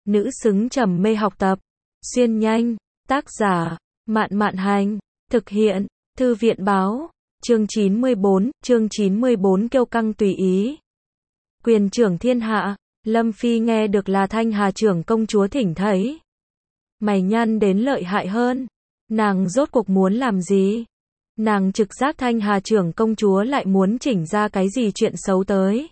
nữ xứng trầm mê học tập. Xuyên nhanh, tác giả, Mạn Mạn Hành, thực hiện, Thư viện báo, chương 94 kiêu căng tùy ý. Quyền trưởng thiên hạ, Lâm Phi nghe được là Thanh Hà trưởng công chúa thỉnh thấy. Mày nhăn đến lợi hại hơn. Nàng rốt cuộc muốn làm gì? Nàng trực giác Thanh Hà trưởng công chúa lại muốn chỉnh ra cái gì chuyện xấu tới.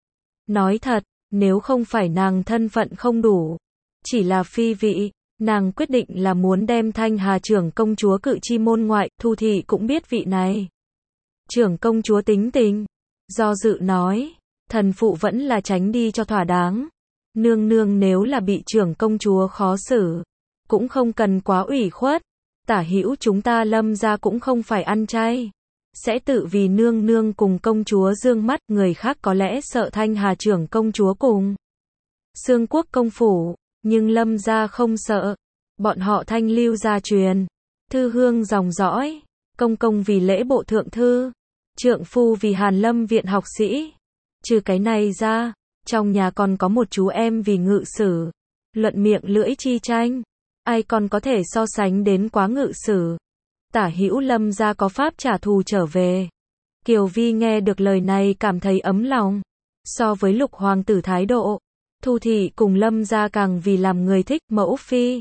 Nói thật, nếu không phải nàng thân phận không đủ, chỉ là phi vị, nàng quyết định là muốn đem Thanh Hà trưởng công chúa cự chi môn ngoại. Thu Thị cũng biết vị này trưởng công chúa tính tình, do dự nói, thần phụ vẫn là tránh đi cho thỏa đáng. Nương nương nếu là bị trưởng công chúa khó xử, cũng không cần quá ủy khuất. Tả hữu chúng ta Lâm gia cũng không phải ăn chay, sẽ tự vì nương nương cùng công chúa dương mắt. Người khác có lẽ sợ Thanh Hà trưởng công chúa cùng Xương Quốc công phủ, nhưng Lâm gia không sợ. Bọn họ Thanh lưu gia truyền thư hương dòng dõi, công công vì lễ bộ thượng thư, trượng phu vì Hàn Lâm viện học sĩ. Trừ cái này ra, trong nhà còn có một chú em vì ngự sử, luận miệng lưỡi chi tranh. Ai còn có thể so sánh đến quá ngự sử. Tả hữu Lâm gia có pháp trả thù trở về. Kiều Vi nghe được lời này cảm thấy ấm lòng. So với Lục hoàng tử thái độ, Thu Thị cùng Lâm gia càng vì làm người thích. Mẫu phi,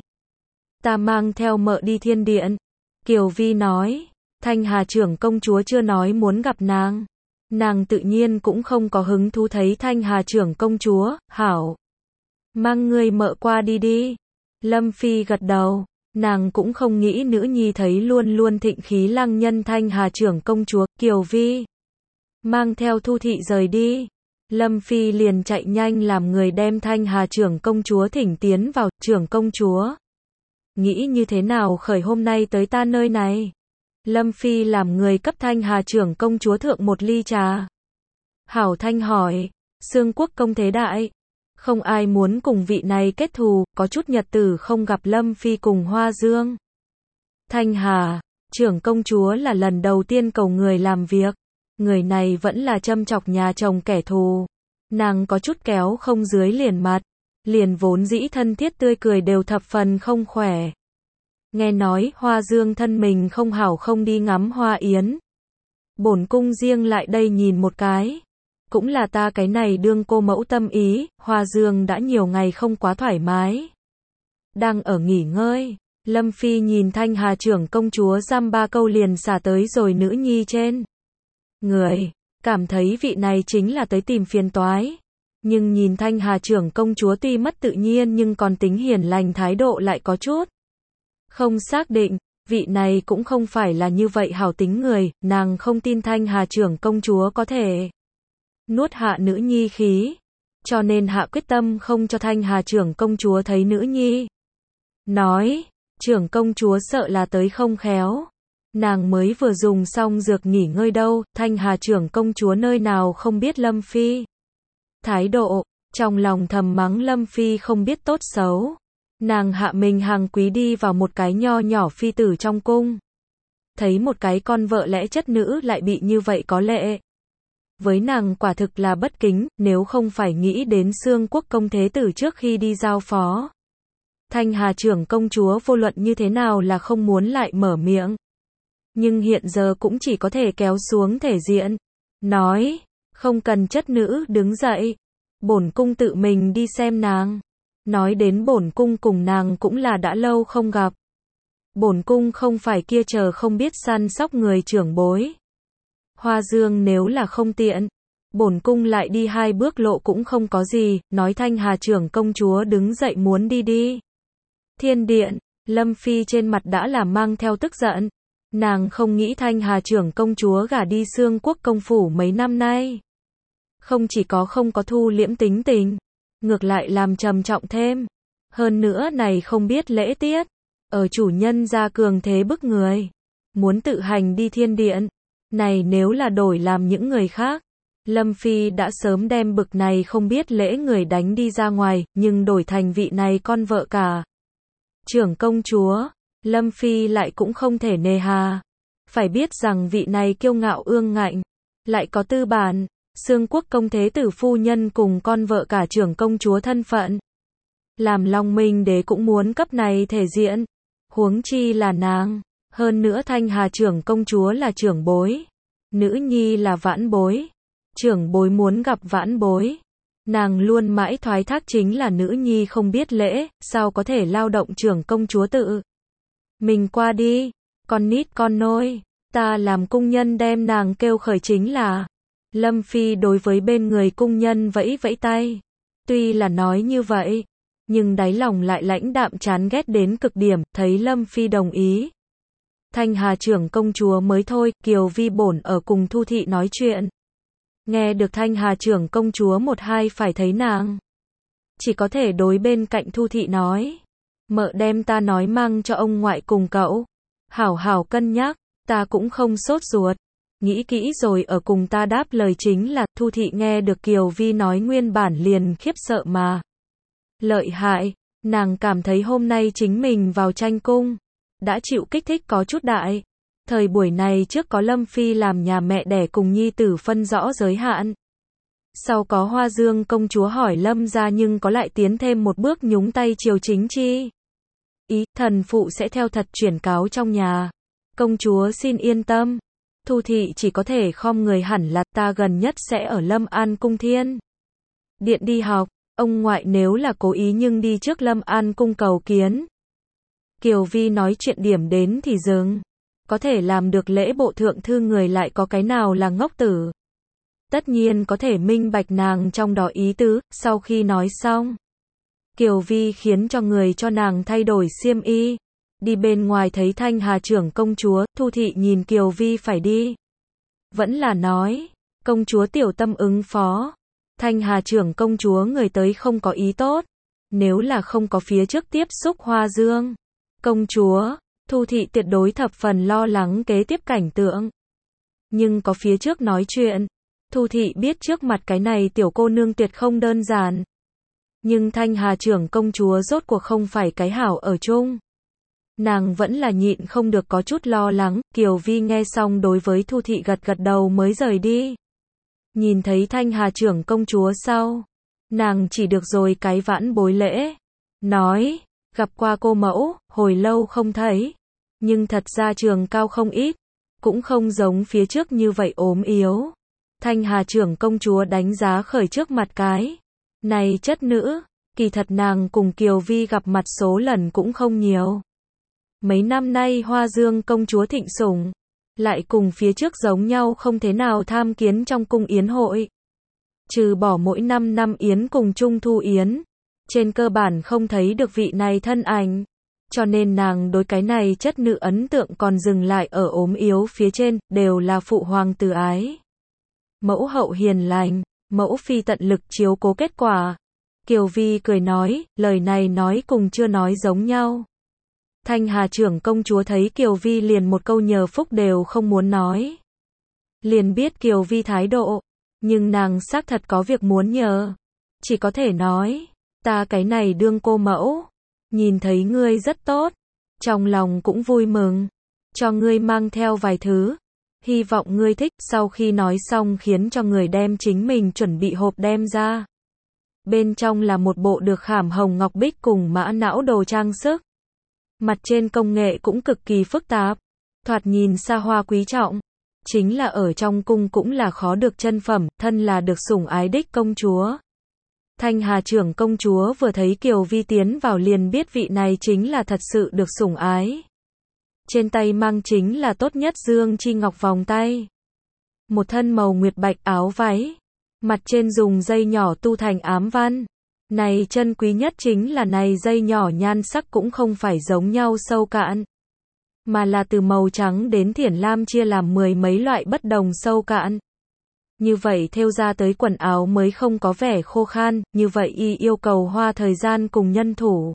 ta mang theo mợ đi thiên điện. Kiều Vi nói, Thanh Hà trưởng công chúa chưa nói muốn gặp nàng. Nàng tự nhiên cũng không có hứng thú thấy Thanh Hà trưởng công chúa. Hảo, mang người mợ qua đi đi. Lâm Phi gật đầu, nàng cũng không nghĩ nữ nhi thấy luôn luôn thịnh khí lăng nhân Thanh Hà trưởng công chúa. Kiều Vi mang theo Thu Thị rời đi. Lâm Phi liền chạy nhanh làm người đem Thanh Hà trưởng công chúa thỉnh tiến vào. Trưởng công chúa, nghĩ như thế nào khởi hôm nay tới ta nơi này? Lâm Phi làm người cấp Thanh Hà trưởng công chúa thượng một ly trà. Hảo Thanh hỏi, Xương Quốc công thế đại, không ai muốn cùng vị này kết thù. Có chút nhật tử không gặp Lâm Phi cùng Hoa Dương. Thanh Hà trưởng công chúa là lần đầu tiên cầu người làm việc. Người này vẫn là châm chọc nhà chồng kẻ thù. Nàng có chút kéo không dưới liền mặt. Liền vốn dĩ thân thiết tươi cười đều thập phần không khỏe. Nghe nói Hoa Dương thân mình không hảo không đi ngắm hoa yến. Bổn cung riêng lại đây nhìn một cái. Cũng là ta cái này đương cô mẫu tâm ý. Hoa Dương đã nhiều ngày không quá thoải mái, đang ở nghỉ ngơi. Lâm Phi nhìn Thanh Hà trưởng công chúa dăm ba câu liền xả tới rồi nữ nhi trên người, cảm thấy vị này chính là tới tìm phiền toái. Nhưng nhìn Thanh Hà trưởng công chúa tuy mất tự nhiên nhưng còn tính hiền lành, thái độ lại có chút không xác định. Vị này cũng không phải là như vậy hảo tính người. Nàng không tin Thanh Hà trưởng công chúa có thể nuốt hạ nữ nhi khí, cho nên hạ quyết tâm không cho Thanh Hà trưởng công chúa thấy nữ nhi. Nói, trưởng công chúa sợ là tới không khéo. Nàng mới vừa dùng xong dược nghỉ ngơi đâu. Thanh Hà trưởng công chúa nơi nào không biết Lâm Phi thái độ, trong lòng thầm mắng Lâm Phi không biết tốt xấu. Nàng hạ mình hàng quý đi vào một cái nho nhỏ phi tử trong cung. Thấy một cái con vợ lẽ chất nữ lại bị như vậy có lệ. Với nàng quả thực là bất kính. Nếu không phải nghĩ đến Xương Quốc công thế tử trước khi đi giao phó, Thanh Hà trưởng công chúa vô luận như thế nào là không muốn lại mở miệng. Nhưng hiện giờ cũng chỉ có thể kéo xuống thể diện. Nói, không cần chất nữ đứng dậy. Bổn cung tự mình đi xem nàng. Nói đến bổn cung cùng nàng cũng là đã lâu không gặp. Bổn cung không phải kia chờ không biết săn sóc người trưởng bối. Hoa Dương nếu là không tiện, bổn cung lại đi 2 bước lộ cũng không có gì. Nói Thanh Hà trưởng công chúa đứng dậy muốn đi thiên điện. Lâm Phi trên mặt đã là mang theo tức giận. Nàng không nghĩ Thanh Hà trưởng công chúa gả đi Xương Quốc công phủ mấy năm nay, không chỉ có không có thu liễm tính tình, ngược lại làm trầm trọng thêm. Hơn nữa này không biết lễ tiết, ở chủ nhân gia cường thế bức người, muốn tự hành đi thiên điện. Này nếu là đổi làm những người khác, Lâm Phi đã sớm đem bực này không biết lễ người đánh đi ra ngoài. Nhưng đổi thành vị này con vợ cả trưởng công chúa, Lâm Phi lại cũng không thể nề hà. Phải biết rằng vị này kiêu ngạo ương ngạnh, lại có tư bản. Xương Quốc công thế tử phu nhân cùng con vợ cả trưởng công chúa thân phận, Làm Long Minh Đế cũng muốn cấp này thể diện. Huống chi là nàng. Hơn nữa Thanh Hà trưởng công chúa là trưởng bối. Nữ nhi là vãn bối. Trưởng bối muốn gặp vãn bối. Nàng luôn mãi thoái thác chính là nữ nhi không biết lễ, sao có thể lao động trưởng công chúa tự. Mình qua đi, con nít con nôi, ta làm cung nhân đem nàng kêu khởi chính là. Lâm Phi đối với bên người cung nhân vẫy vẫy tay. Tuy là nói như vậy, nhưng đáy lòng lại lãnh đạm chán ghét đến cực điểm, thấy Lâm Phi đồng ý. Thanh Hà trưởng công chúa mới thôi, Kiều Vi bổn ở cùng Thu Thị nói chuyện. Nghe được Thanh Hà trưởng công chúa một hai phải thấy nàng. Chỉ có thể đối bên cạnh Thu Thị nói. Mợ đem ta nói mang cho ông ngoại cùng cậu. Hảo hảo cân nhắc, ta cũng không sốt ruột. Nghĩ kỹ rồi ở cùng ta đáp lời chính là, Thu Thị nghe được Kiều Vi nói nguyên bản liền khiếp sợ mà. Lợi hại, nàng cảm thấy hôm nay chính mình vào tranh cung. Đã chịu kích thích có chút đại. Thời buổi này trước có Lâm Phi làm nhà mẹ đẻ cùng nhi tử phân rõ giới hạn. Sau có Hoa Dương công chúa hỏi Lâm ra nhưng có lại tiến thêm một bước nhúng tay triều chính chi. Ý, thần phụ sẽ theo thật chuyển cáo trong nhà. Công chúa xin yên tâm. Thu Thị chỉ có thể khom người hẳn là ta gần nhất sẽ ở Lâm An cung Thiên Điện đi học. Ông ngoại nếu là cố ý nhưng đi trước Lâm An cung cầu kiến. Kiều Vi nói chuyện điểm đến thì dừng. Có thể làm được lễ bộ thượng thư người lại có cái nào là ngốc tử. Tất nhiên có thể minh bạch nàng trong đó ý tứ, sau khi nói xong. Kiều Vi khiến cho người cho nàng thay đổi xiêm y. Đi bên ngoài thấy Thanh Hà trưởng công chúa, Thu Thị nhìn Kiều Vi phải đi. Vẫn là nói, công chúa tiểu tâm ứng phó. Thanh Hà trưởng công chúa người tới không có ý tốt. Nếu là không có phía trước tiếp xúc Hoa Dương. Công chúa, Thu Thị tuyệt đối thập phần lo lắng kế tiếp cảnh tượng. Nhưng có phía trước nói chuyện. Thu Thị biết trước mặt cái này tiểu cô nương tuyệt không đơn giản. Nhưng Thanh Hà trưởng công chúa rốt cuộc không phải cái hảo ở chung. Nàng vẫn là nhịn không được có chút lo lắng. Kiều Vi nghe xong đối với Thu Thị gật gật đầu mới rời đi. Nhìn thấy Thanh Hà trưởng công chúa sau. Nàng chỉ được rồi cái vãn bối lễ. Nói, gặp qua cô mẫu, hồi lâu không thấy. Nhưng thật ra trường cao không ít. Cũng không giống phía trước như vậy ốm yếu. Thanh Hà trưởng công chúa đánh giá khởi trước mặt cái. Này chất nữ, kỳ thật nàng cùng Kiều Vi gặp mặt số lần cũng không nhiều. Mấy năm nay Hoa Dương công chúa thịnh sủng. Lại cùng phía trước giống nhau không thế nào tham kiến trong cung yến hội. Trừ bỏ mỗi 5 năm yến cùng Trung Thu yến. Trên cơ bản không thấy được vị này thân ảnh. Cho nên nàng đối cái này chất nữ ấn tượng còn dừng lại ở ốm yếu phía trên, đều là phụ hoàng từ ái. Mẫu hậu hiền lành, mẫu phi tận lực chiếu cố kết quả. Kiều Vi cười nói, lời này nói cùng chưa nói giống nhau. Thanh Hà trưởng công chúa thấy Kiều Vi liền một câu nhờ phúc đều không muốn nói. Liền biết Kiều Vi thái độ, nhưng nàng xác thật có việc muốn nhờ. Chỉ có thể nói, ta cái này đương cô mẫu. Nhìn thấy ngươi rất tốt, trong lòng cũng vui mừng, cho ngươi mang theo vài thứ, hy vọng ngươi thích. Sau khi nói xong khiến cho người đem chính mình chuẩn bị hộp đem ra. Bên trong là một bộ được khảm hồng ngọc bích cùng mã não đồ trang sức. Mặt trên công nghệ cũng cực kỳ phức tạp, thoạt nhìn xa hoa quý trọng. Chính là ở trong cung cũng là khó được chân phẩm, thân là được sủng ái đích công chúa. Thanh Hà trưởng công chúa vừa thấy Kiều Vi tiến vào liền biết vị này chính là thật sự được sủng ái. Trên tay mang chính là tốt nhất dương chi ngọc vòng tay. Một thân màu nguyệt bạch áo váy. Mặt trên dùng dây nhỏ tu thành ám văn. Này chân quý nhất chính là này dây nhỏ nhan sắc cũng không phải giống nhau sâu cạn. Mà là từ màu trắng đến thiển lam chia làm 10 mấy loại bất đồng sâu cạn. Như vậy thêu ra tới quần áo mới không có vẻ khô khan, như vậy y yêu cầu hoa thời gian cùng nhân thủ.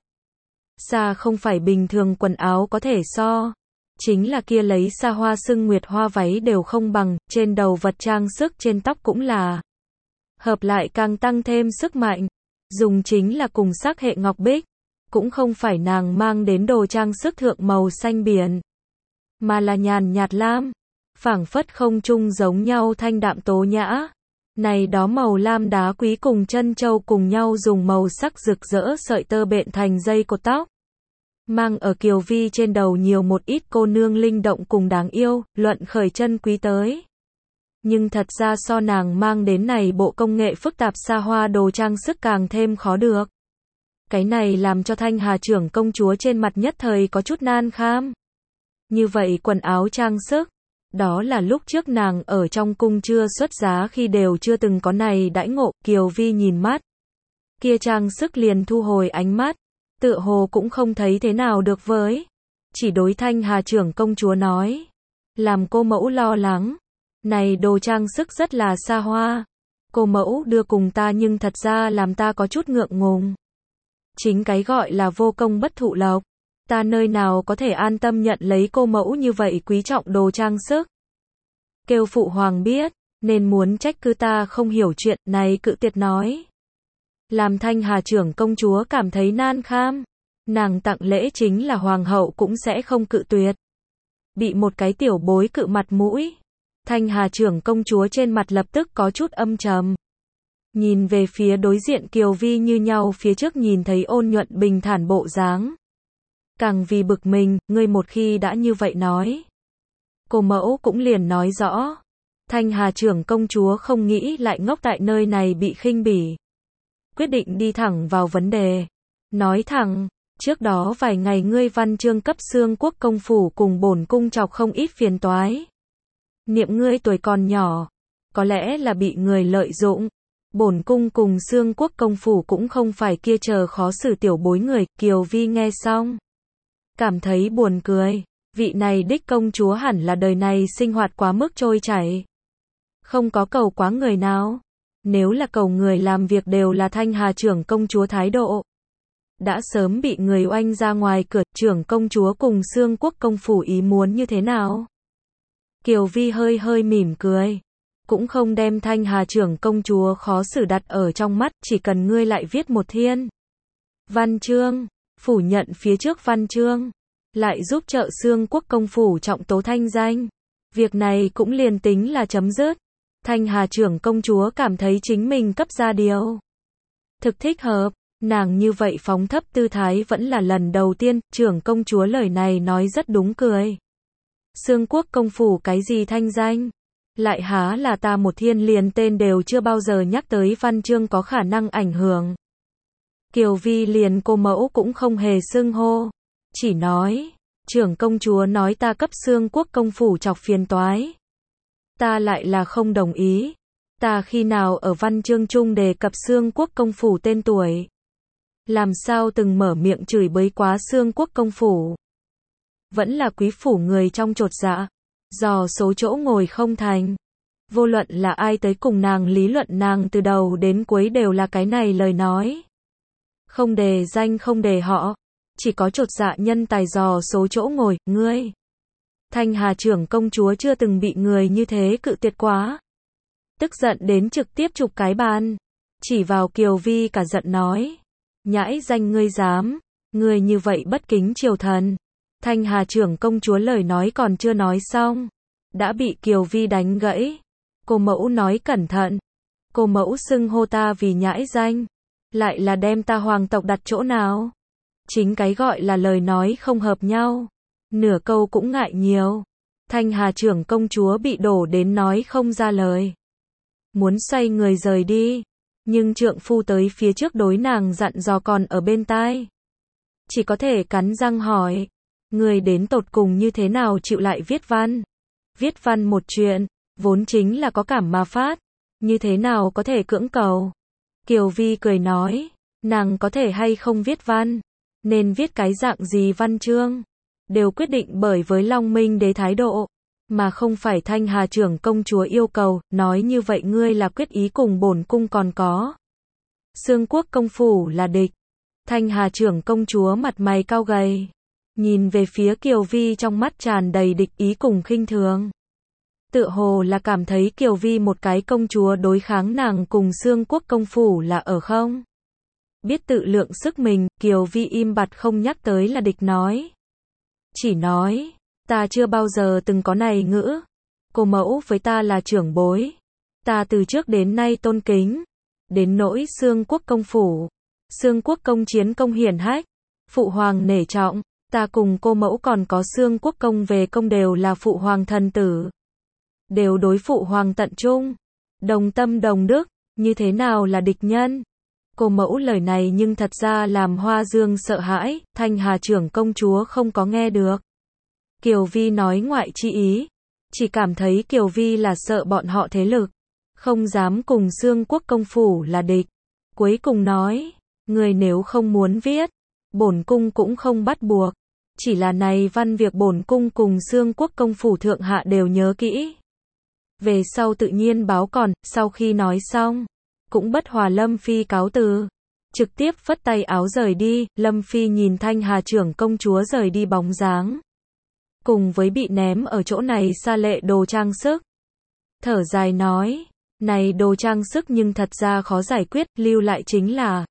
Xa không phải bình thường quần áo có thể so. Chính là kia lấy xa hoa sưng nguyệt hoa váy đều không bằng, trên đầu vật trang sức trên tóc cũng là. Hợp lại càng tăng thêm sức mạnh. Dùng chính là cùng sắc hệ ngọc bích. Cũng không phải nàng mang đến đồ trang sức thượng màu xanh biển. Mà là nhàn nhạt lam. Phảng phất không trung giống nhau thanh đạm tố nhã. Này đó màu lam đá quý cùng chân châu cùng nhau dùng màu sắc rực rỡ sợi tơ bện thành dây cột tóc. Mang ở Kiều Vi trên đầu nhiều một ít cô nương linh động cùng đáng yêu, luận khởi chân quý tới. Nhưng thật ra so nàng mang đến này bộ công nghệ phức tạp xa hoa đồ trang sức càng thêm khó được. Cái này làm cho Thanh Hà trưởng công chúa trên mặt nhất thời có chút nan kham. Như vậy quần áo trang sức, đó là lúc trước nàng ở trong cung chưa xuất giá khi đều chưa từng có này đãi ngộ. Kiều Vi nhìn mắt kia trang sức liền thu hồi ánh mắt, tựa hồ cũng không thấy thế nào được với. Chỉ đối Thanh Hà trưởng công chúa nói, làm cô mẫu lo lắng. Này đồ trang sức rất là xa hoa. Cô mẫu đưa cùng ta nhưng thật ra làm ta có chút ngượng ngùng. Chính cái gọi là vô công bất thụ lộc. Ta nơi nào có thể an tâm nhận lấy cô mẫu như vậy quý trọng đồ trang sức. Kêu phụ hoàng biết, nên muốn trách cứ ta không hiểu chuyện này cự tuyệt nói. Làm Thanh Hà trưởng công chúa cảm thấy nan kham. Nàng tặng lễ chính là hoàng hậu cũng sẽ không cự tuyệt. Bị một cái tiểu bối cự mặt mũi. Thanh Hà trưởng công chúa trên mặt lập tức có chút âm trầm. Nhìn về phía đối diện Kiều Vi như nhau phía trước nhìn thấy ôn nhuận bình thản bộ dáng. Càng vì bực mình, ngươi một khi đã như vậy nói. Cô mẫu cũng liền nói rõ. Thanh Hà trưởng công chúa không nghĩ lại ngốc tại nơi này bị khinh bỉ. Quyết định đi thẳng vào vấn đề. Nói thẳng, trước đó vài ngày ngươi văn chương cấp xương quốc công phủ cùng bổn cung chọc không ít phiền toái. Niệm ngươi tuổi còn nhỏ, có lẽ là bị người lợi dụng. Bổn cung cùng xương quốc công phủ cũng không phải kia chờ khó xử tiểu bối người. Kiều Vi nghe xong, cảm thấy buồn cười. Vị này đích công chúa hẳn là đời này sinh hoạt quá mức trôi chảy. Không có cầu quá người nào. Nếu là cầu người làm việc đều là Thanh Hà trưởng công chúa thái độ. Đã sớm bị người oanh ra ngoài cửa. Trưởng công chúa cùng xương quốc công phủ ý muốn như thế nào? Kiều Vi hơi hơi mỉm cười. Cũng không đem Thanh Hà trưởng công chúa khó xử đặt ở trong mắt, chỉ cần ngươi lại viết một thiên văn chương, phủ nhận phía trước văn chương, lại giúp trợ xương quốc công phủ trọng tố thanh danh. Việc này cũng liền tính là chấm dứt. Thanh Hà trưởng công chúa cảm thấy chính mình cấp ra điều thực thích hợp. Nàng như vậy phóng thấp tư thái vẫn là lần đầu tiên. Trưởng công chúa lời này nói rất đúng cười. Xương quốc công phủ cái gì thanh danh? Lại há là ta một thiên liền tên đều chưa bao giờ nhắc tới văn chương có khả năng ảnh hưởng. Kiều Vi liền cô mẫu cũng không hề xưng hô. Chỉ nói, trưởng công chúa nói ta cấp xương quốc công phủ chọc phiền toái. Ta lại là không đồng ý. Ta khi nào ở văn chương chung đề cập xương quốc công phủ tên tuổi. Làm sao từng mở miệng chửi bới quá xương quốc công phủ. Vẫn là quý phủ người trong chột dạ. Dò số chỗ ngồi không thành. Vô luận là ai tới cùng nàng lý luận nàng từ đầu đến cuối đều là cái này lời nói. Không đề danh không đề họ. Chỉ có chột dạ nhân tài dò số chỗ ngồi, ngươi. Thanh Hà trưởng công chúa chưa từng bị người như thế cự tuyệt quá. Tức giận đến trực tiếp chụp cái bàn. Chỉ vào Kiều Vi cả giận nói. Nhãi danh ngươi dám. Ngươi như vậy bất kính triều thần. Thanh Hà trưởng công chúa lời nói còn chưa nói xong. Đã bị Kiều Vi đánh gãy. Cô mẫu nói cẩn thận. Cô mẫu xưng hô ta vì nhãi danh. Lại là đem ta hoàng tộc đặt chỗ nào? Chính cái gọi là lời nói không hợp nhau. Nửa câu cũng ngại nhiều. Thanh Hà trưởng công chúa bị đổ đến nói không ra lời. Muốn xoay người rời đi. Nhưng trượng phu tới phía trước đối nàng dặn dò còn ở bên tai. Chỉ có thể cắn răng hỏi. Người đến tột cùng như thế nào chịu lại viết văn? Viết văn một chuyện, vốn chính là có cảm mà phát. Như thế nào có thể cưỡng cầu? Kiều Vi cười nói. Nàng có thể hay không viết văn? Nên viết cái dạng gì văn chương? Đều quyết định bởi với Long Minh đế thái độ. Mà không phải Thanh Hà trưởng công chúa yêu cầu. Nói như vậy ngươi là quyết ý cùng bổn cung còn có. Xương quốc công phủ là địch. Thanh Hà trưởng công chúa mặt mày cao gầy. Nhìn về phía Kiều Vi trong mắt tràn đầy địch ý cùng khinh thường. Tựa hồ là cảm thấy Kiều Vi một cái công chúa đối kháng nàng cùng xương quốc công phủ là ở không. Biết tự lượng sức mình, Kiều Vi im bặt không nhắc tới là địch nói. Chỉ nói, ta chưa bao giờ từng có này ngữ. Cô mẫu với ta là trưởng bối. ta từ trước đến nay tôn kính. Đến nỗi Xương Quốc công phủ, Xương Quốc công chiến công hiển hách, phụ hoàng nể trọng, ta cùng cô mẫu còn có Xương Quốc công về công đều là phụ hoàng thần tử. Đều đối phụ hoàng tận trung, đồng tâm đồng đức, như thế nào là địch nhân? Cô mẫu lời này nhưng thật ra làm Hoa Dương sợ hãi, Thanh Hà trưởng công chúa không có nghe được. Kiều Vi nói ngoại chi ý, chỉ cảm thấy Kiều Vi là sợ bọn họ thế lực, không dám cùng Xương Quốc công phủ là địch. Cuối cùng nói, người nếu không muốn viết, bổn cung cũng không bắt buộc, chỉ là này văn việc bổn cung cùng Xương Quốc công phủ thượng hạ đều nhớ kỹ. Về sau tự nhiên báo còn, sau khi nói xong, cũng bất hòa Lâm Phi cáo từ, trực tiếp phất tay áo rời đi. Lâm Phi nhìn Thanh Hà trưởng công chúa rời đi bóng dáng, cùng với bị ném ở chỗ này xa lệ đồ trang sức, thở dài nói, này đồ trang sức nhưng thật ra khó giải quyết, lưu lại chính là.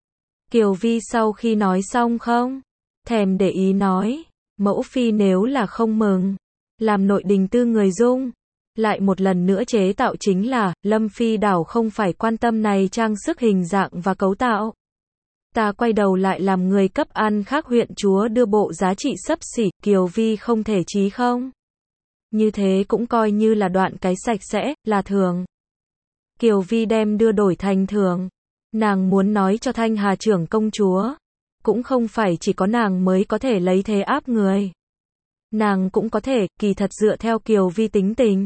Kiều Vi sau khi nói xong không thèm để ý nói, mẫu phi nếu là không mừng, làm nội đình tư người dung, lại một lần nữa chế tạo chính là. Lâm Phi đảo không phải quan tâm này trang sức hình dạng và cấu tạo. Ta quay đầu lại làm người cấp An Khắc huyện chúa đưa bộ giá trị xấp xỉ. Kiều Vi không thể chí không. Như thế cũng coi như là đoạn cái sạch sẽ, là thường. Kiều Vi đem đưa đổi thành thường. Nàng muốn nói cho Thanh Hà trưởng công chúa, cũng không phải chỉ có nàng mới có thể lấy thế áp người. Nàng cũng có thể, kỳ thật dựa theo Kiều Vi tính tình.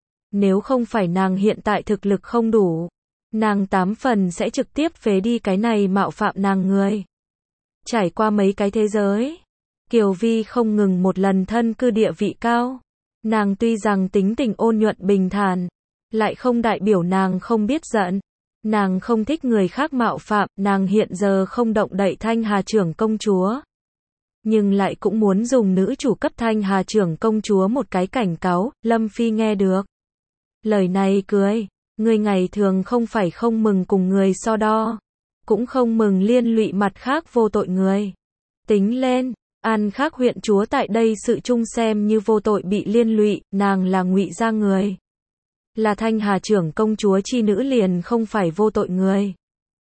Nếu không phải nàng hiện tại thực lực không đủ, nàng 8 phần sẽ trực tiếp phế đi cái này mạo phạm nàng người. Trải qua mấy cái thế giới, Kiều Vi không ngừng một lần thân cư địa vị cao. Nàng tuy rằng tính tình ôn nhuận bình thản, lại không đại biểu nàng không biết giận. Nàng không thích người khác mạo phạm, nàng hiện giờ không động đậy Thanh Hà trưởng công chúa. Nhưng lại cũng muốn dùng nữ chủ cấp Thanh Hà trưởng công chúa một cái cảnh cáo. Lâm Phi nghe được lời này cười, người ngày thường không phải không mừng cùng người so đo, cũng không mừng liên lụy mặt khác vô tội người. Tính lên, An Khắc huyện chúa tại đây sự chung xem như vô tội bị liên lụy, nàng là Ngụy gia người, là Thanh Hà trưởng công chúa chi nữ liền không phải vô tội người.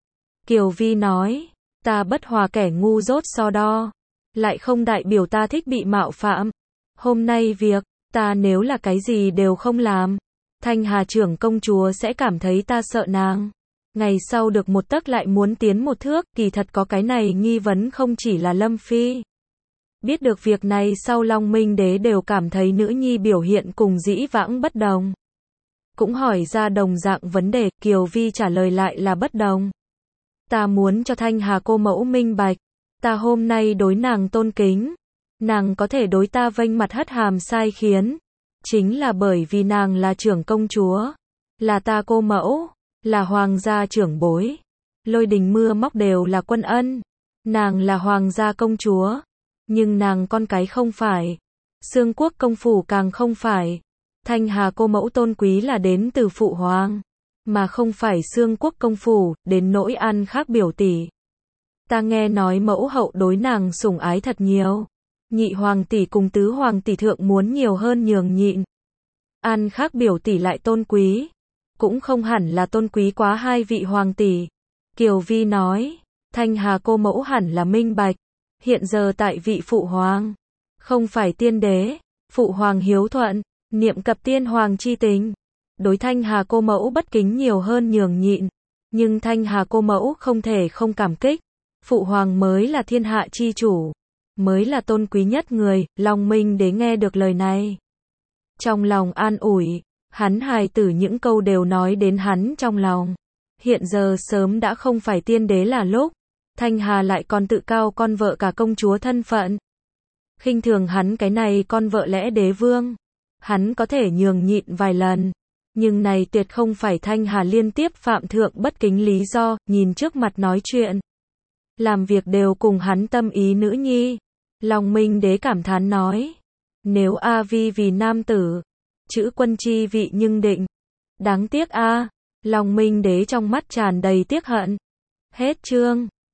Kiều Vi nói, ta bất hòa kẻ ngu dốt so đo, lại không đại biểu ta thích bị mạo phạm. Hôm nay việc, ta nếu là cái gì đều không làm, Thanh Hà trưởng công chúa sẽ cảm thấy ta sợ nàng. Ngày sau được một tấc lại muốn tiến một thước, kỳ thật có cái này nghi vấn không chỉ là Lâm Phi. Biết được việc này sau Long Minh Đế đều cảm thấy nữ nhi biểu hiện cùng dĩ vãng bất đồng. Cũng hỏi ra đồng dạng vấn đề, Kiều Vi trả lời lại là bất đồng. Ta muốn cho Thanh Hà cô mẫu minh bạch, ta hôm nay đối nàng tôn kính, nàng có thể đối ta vênh mặt hất hàm sai khiến, chính là bởi vì nàng là trưởng công chúa, là ta cô mẫu, là hoàng gia trưởng bối. Lôi đình mưa móc đều là quân ân, nàng là hoàng gia công chúa, nhưng nàng con cái không phải, Xương Quốc công phủ càng không phải. Thanh Hà cô mẫu tôn quý là đến từ phụ hoàng, mà không phải Xương Quốc công phủ. Đến nỗi An Khắc biểu tỷ, ta nghe nói mẫu hậu đối nàng sủng ái thật nhiều, nhị hoàng tỷ cùng tứ hoàng tỷ thượng muốn nhiều hơn nhường nhịn. An Khắc biểu tỷ lại tôn quý, cũng không hẳn là tôn quý quá hai vị hoàng tỷ. Kiều Vi nói, Thanh Hà cô mẫu hẳn là minh bạch, hiện giờ tại vị phụ hoàng, không phải tiên đế, phụ hoàng hiếu thuận, niệm cập tiên hoàng chi tình, đối Thanh Hà cô mẫu bất kính nhiều hơn nhường nhịn, nhưng Thanh Hà cô mẫu không thể không cảm kích, phụ hoàng mới là thiên hạ chi chủ, mới là tôn quý nhất người. Long Minh Đế nghe được lời này, trong lòng an ủi, hắn hài tử những câu đều nói đến hắn trong lòng. Hiện giờ sớm đã không phải tiên đế là lúc, Thanh Hà lại còn tự cao con vợ cả công chúa thân phận, khinh thường hắn cái này con vợ lẽ đế vương. Hắn có thể nhường nhịn vài lần, nhưng này tuyệt không phải Thanh Hà liên tiếp phạm thượng bất kính lý do. Nhìn trước mặt nói chuyện, làm việc đều cùng hắn tâm ý nữ nhi, Long Minh Đế cảm thán nói, nếu A Vi vì nam tử, chữ quân chi vị nhưng định. Đáng tiếc a. Long Minh Đế trong mắt tràn đầy tiếc hận. Hết chương.